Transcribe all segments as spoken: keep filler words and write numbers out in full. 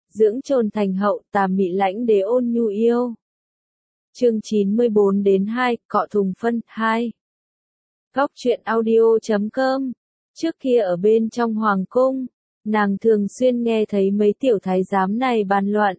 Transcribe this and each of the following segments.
dưỡng trồn thành hậu, tà mị lãnh đế ôn nhu yêu. Chương chín mươi bốn đến hai, cọ thùng phân, hai. Góc truyện audio chấm com. Trước kia ở bên trong hoàng cung, nàng thường xuyên nghe thấy mấy tiểu thái giám này bàn luận.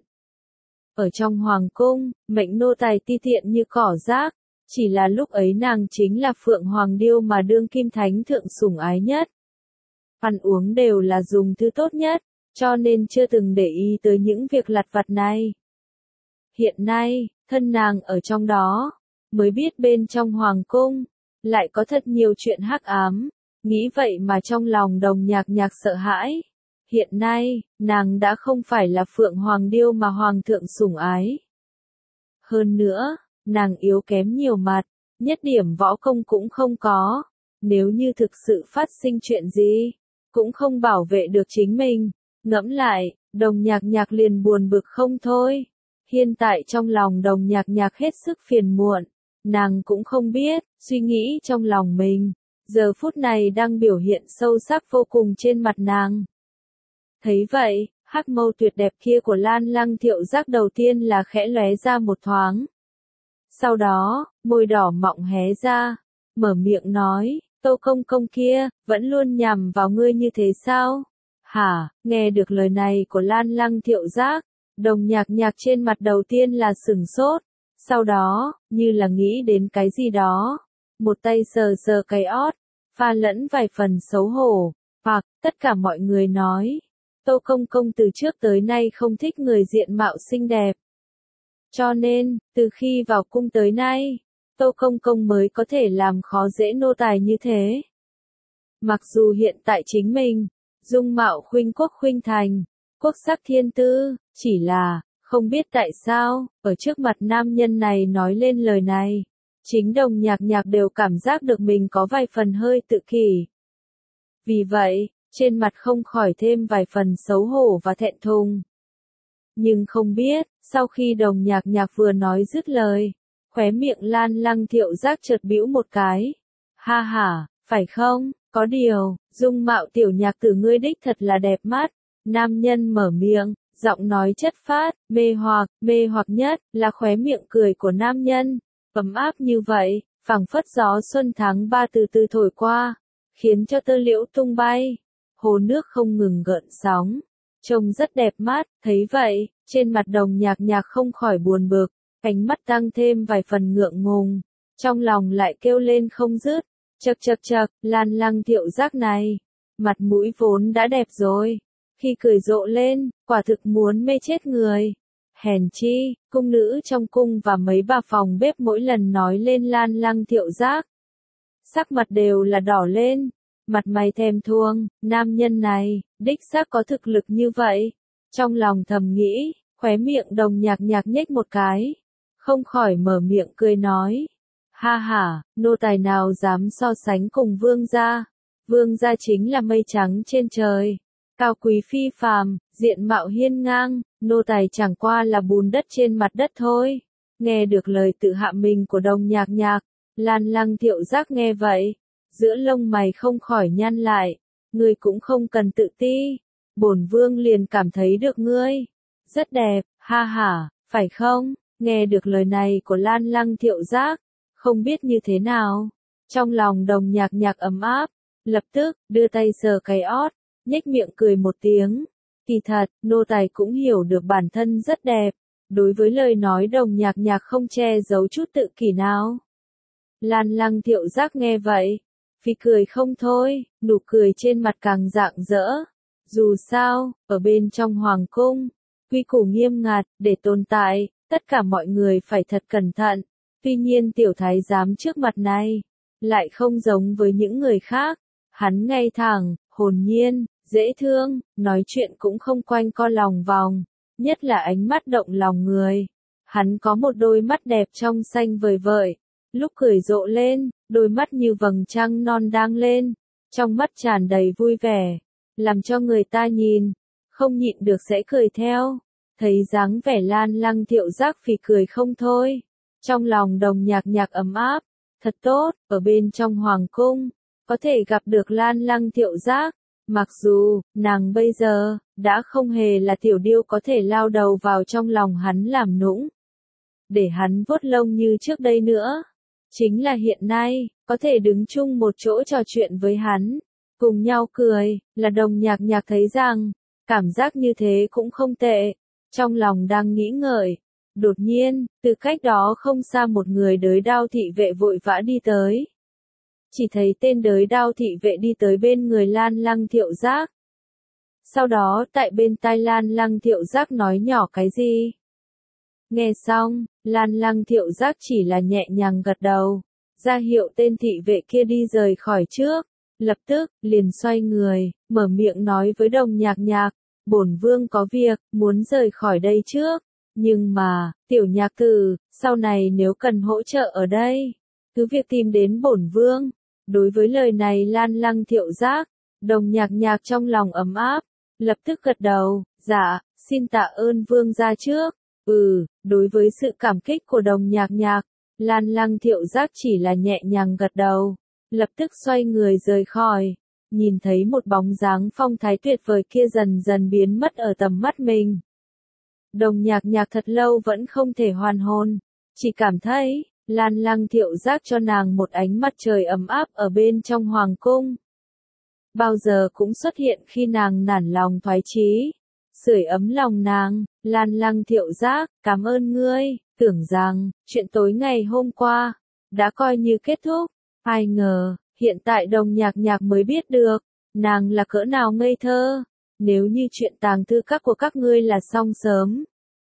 Ở trong hoàng cung, mệnh nô tài ti tiện như cỏ rác, chỉ là lúc ấy nàng chính là phượng hoàng điêu mà đương kim thánh thượng sủng ái nhất. Ăn uống đều là dùng thứ tốt nhất, cho nên chưa từng để ý tới những việc lặt vặt này. Hiện nay, thân nàng ở trong đó, mới biết bên trong hoàng cung, lại có thật nhiều chuyện hắc ám, nghĩ vậy mà trong lòng Đồng Nhạc Nhạc sợ hãi. Hiện nay, nàng đã không phải là phượng hoàng điêu mà hoàng thượng sủng ái. Hơn nữa, nàng yếu kém nhiều mặt, nhất điểm võ công cũng không có, nếu như thực sự phát sinh chuyện gì, cũng không bảo vệ được chính mình. Ngẫm lại, Đồng Nhạc Nhạc liền buồn bực không thôi. Hiện tại trong lòng Đồng Nhạc Nhạc hết sức phiền muộn, nàng cũng không biết, suy nghĩ trong lòng mình, giờ phút này đang biểu hiện sâu sắc vô cùng trên mặt nàng. Thấy vậy, hắc mâu tuyệt đẹp kia của Lan Lăng Thiệu Giác đầu tiên là khẽ lóe ra một thoáng. Sau đó, môi đỏ mọng hé ra, mở miệng nói, Tô công công kia, vẫn luôn nhằm vào ngươi như thế sao? Hả, nghe được lời này của Lan Lăng Thiệu Giác, Đồng Nhạc Nhạc trên mặt đầu tiên là sửng sốt, sau đó, như là nghĩ đến cái gì đó, một tay sờ sờ cái ót, pha lẫn vài phần xấu hổ, hoặc, tất cả mọi người nói, Tô công công từ trước tới nay không thích người diện mạo xinh đẹp. Cho nên, từ khi vào cung tới nay, Tô công công mới có thể làm khó dễ nô tài như thế. Mặc dù hiện tại chính mình, dung mạo khuynh quốc khuynh thành, quốc sắc thiên tư, chỉ là, không biết tại sao, ở trước mặt nam nhân này nói lên lời này, chính Đồng Nhạc Nhạc đều cảm giác được mình có vài phần hơi tự kỷ. Vì vậy, trên mặt không khỏi thêm vài phần xấu hổ và thẹn thùng. Nhưng không biết, sau khi Đồng Nhạc Nhạc vừa nói dứt lời, khóe miệng Lan Lăng Thiệu Giác chợt bĩu một cái. Ha ha, phải không, có điều, dung mạo tiểu nhạc tử ngươi đích thật là đẹp mắt. Nam nhân mở miệng, giọng nói chất phát, mê hoặc, mê hoặc nhất, là khóe miệng cười của nam nhân. Ấm áp như vậy, phảng phất gió xuân tháng ba từ từ thổi qua, khiến cho tơ liễu tung bay. Hồ nước không ngừng gợn sóng, trông rất đẹp mắt, thấy vậy, trên mặt Đồng Nhạc Nhạc không khỏi buồn bực, ánh mắt tăng thêm vài phần ngượng ngùng, trong lòng lại kêu lên không dứt, chậc chậc chậc, Lan Lăng Thiệu Giác này, mặt mũi vốn đã đẹp rồi, khi cười rộ lên, quả thực muốn mê chết người. Hèn chi, cung nữ trong cung và mấy bà phòng bếp mỗi lần nói lên Lan Lăng Thiệu Giác, sắc mặt đều là đỏ lên. Mặt mày thèm thuồng, nam nhân này, đích xác có thực lực như vậy. Trong lòng thầm nghĩ, khóe miệng Đồng Nhạc Nhạc nhếch một cái, không khỏi mở miệng cười nói. Ha ha, nô tài nào dám so sánh cùng vương gia. Vương gia chính là mây trắng trên trời, cao quý phi phàm, diện mạo hiên ngang, nô tài chẳng qua là bùn đất trên mặt đất thôi. Nghe được lời tự hạ mình của Đồng Nhạc Nhạc, Lan Lăng Thiệu Giác nghe vậy, giữa lông mày không khỏi nhăn lại, ngươi cũng không cần tự ti, bổn vương liền cảm thấy được ngươi rất đẹp, ha ha, phải không? Nghe được lời này của Lan Lăng Thiệu Giác, không biết như thế nào, trong lòng Đồng Nhạc Nhạc ấm áp, lập tức đưa tay sờ cái ót, nhếch miệng cười một tiếng. Kỳ thật, nô tài cũng hiểu được bản thân rất đẹp, đối với lời nói Đồng Nhạc Nhạc không che giấu chút tự kỷ nào. Lan Lăng Thiệu Giác nghe vậy, phì cười không thôi, nụ cười trên mặt càng rạng rỡ. Dù sao, ở bên trong hoàng cung, quy củ nghiêm ngặt, để tồn tại, tất cả mọi người phải thật cẩn thận. Tuy nhiên tiểu thái giám trước mặt này, lại không giống với những người khác. Hắn ngay thẳng, hồn nhiên, dễ thương, nói chuyện cũng không quanh co lòng vòng, nhất là ánh mắt động lòng người. Hắn có một đôi mắt đẹp trong xanh vời vợi, lúc cười rộ lên, đôi mắt như vầng trăng non đang lên, trong mắt tràn đầy vui vẻ, làm cho người ta nhìn, không nhịn được sẽ cười theo. Thấy dáng vẻ Lan Lăng Thiệu Giác phì cười không thôi, trong lòng Đồng Nhạc Nhạc ấm áp, thật tốt, ở bên trong hoàng cung, có thể gặp được Lan Lăng Thiệu Giác, Mặc dù, nàng bây giờ, đã không hề là tiểu điêu có thể lao đầu vào trong lòng hắn làm nũng. Để hắn vuốt lông như trước đây nữa. Chính là hiện nay, có thể đứng chung một chỗ trò chuyện với hắn. Cùng nhau cười, là Đồng Nhạc Nhạc thấy rằng, cảm giác như thế cũng không tệ. Trong lòng đang nghĩ ngợi. Đột nhiên, từ cách đó không xa một người đới đao thị vệ vội vã đi tới. Chỉ thấy tên đới đao thị vệ đi tới bên người Lan Lăng Thiệu Giác. Sau đó tại bên tai Lan Lăng Thiệu Giác nói nhỏ cái gì. Nghe xong, Lan Lăng Thiệu Giác chỉ là nhẹ nhàng gật đầu, ra hiệu tên thị vệ kia đi rời khỏi trước. Lập tức, liền xoay người, mở miệng nói với Đồng Nhạc Nhạc, bổn vương có việc, muốn rời khỏi đây trước. Nhưng mà, tiểu nhạc tử, sau này nếu cần hỗ trợ ở đây, cứ việc tìm đến bổn vương. Đối với lời này Lan Lăng Thiệu Giác, Đồng Nhạc Nhạc trong lòng ấm áp, lập tức gật đầu, dạ, xin tạ ơn vương gia trước. Ừ, đối với sự cảm kích của Đồng Nhạc Nhạc, Lan Lăng Thiệu Giác chỉ là nhẹ nhàng gật đầu, lập tức xoay người rời khỏi, nhìn thấy một bóng dáng phong thái tuyệt vời kia dần dần biến mất ở tầm mắt mình. Đồng Nhạc Nhạc thật lâu vẫn không thể hoàn hồn, chỉ cảm thấy, Lan Lăng Thiệu Giác cho nàng một ánh mặt trời ấm áp ở bên trong hoàng cung. Bao giờ cũng xuất hiện khi nàng nản lòng thoái chí, sưởi ấm lòng nàng. Lan Lăng Thiệu Giác, cảm ơn ngươi, tưởng rằng, chuyện tối ngày hôm qua, đã coi như kết thúc. Ai ngờ, hiện tại Đồng Nhạc Nhạc mới biết được, nàng là cỡ nào ngây thơ. Nếu như chuyện tàng thư các của các ngươi là xong sớm.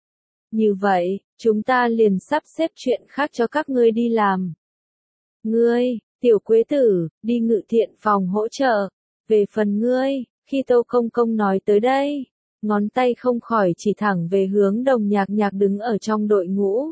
Như vậy, chúng ta liền sắp xếp chuyện khác cho các ngươi đi làm. Ngươi, tiểu quế tử, đi ngự thiện phòng hỗ trợ. Về phần ngươi, khi Tô Công Công nói tới đây, ngón tay không khỏi chỉ thẳng về hướng Đồng Nhạc Nhạc đứng ở trong đội ngũ.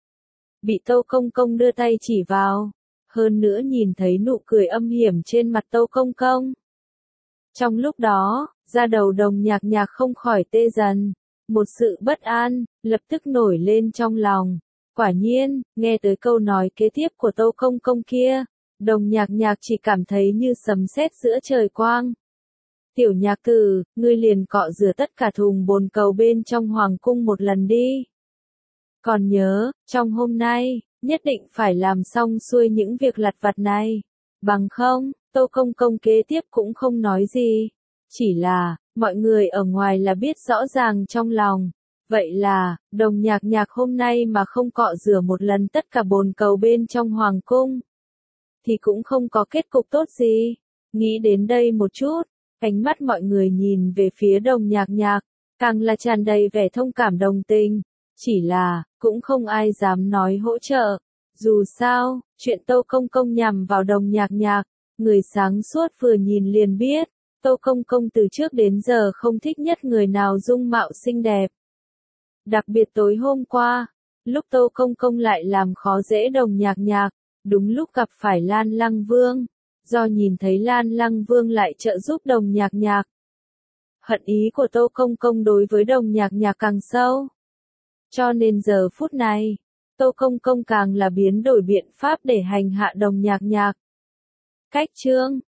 Bị Tô Công Công đưa tay chỉ vào, hơn nữa nhìn thấy nụ cười âm hiểm trên mặt Tô Công Công. Trong lúc đó, da đầu Đồng Nhạc Nhạc không khỏi tê dần, một sự bất an, lập tức nổi lên trong lòng. Quả nhiên, nghe tới câu nói kế tiếp của Tô Công Công kia, Đồng Nhạc Nhạc chỉ cảm thấy như sấm sét giữa trời quang. Tiểu nhạc tử, ngươi liền cọ rửa tất cả thùng bồn cầu bên trong hoàng cung một lần đi. Còn nhớ, trong hôm nay, nhất định phải làm xong xuôi những việc lặt vặt này. Bằng không, Tô Công Công kế tiếp cũng không nói gì. Chỉ là, mọi người ở ngoài là biết rõ ràng trong lòng. Vậy là, Đồng Nhạc Nhạc hôm nay mà không cọ rửa một lần tất cả bồn cầu bên trong hoàng cung, thì cũng không có kết cục tốt gì. Nghĩ đến đây một chút, ánh mắt mọi người nhìn về phía Đồng Nhạc Nhạc, càng là tràn đầy vẻ thông cảm đồng tình. Chỉ là, cũng không ai dám nói hỗ trợ. Dù sao, chuyện Tô Công Công nhằm vào Đồng Nhạc Nhạc, người sáng suốt vừa nhìn liền biết, Tô Công Công từ trước đến giờ không thích nhất người nào dung mạo xinh đẹp. Đặc biệt tối hôm qua, lúc Tô Công Công lại làm khó dễ Đồng Nhạc Nhạc, đúng lúc gặp phải Lan Lăng Vương, do nhìn thấy Lan Lăng Vương lại trợ giúp Đồng Nhạc Nhạc. Hận ý của Tô Công Công đối với Đồng Nhạc Nhạc càng sâu. Cho nên giờ phút này, Tô Công Công càng là biến đổi biện pháp để hành hạ Đồng Nhạc Nhạc. Cách chương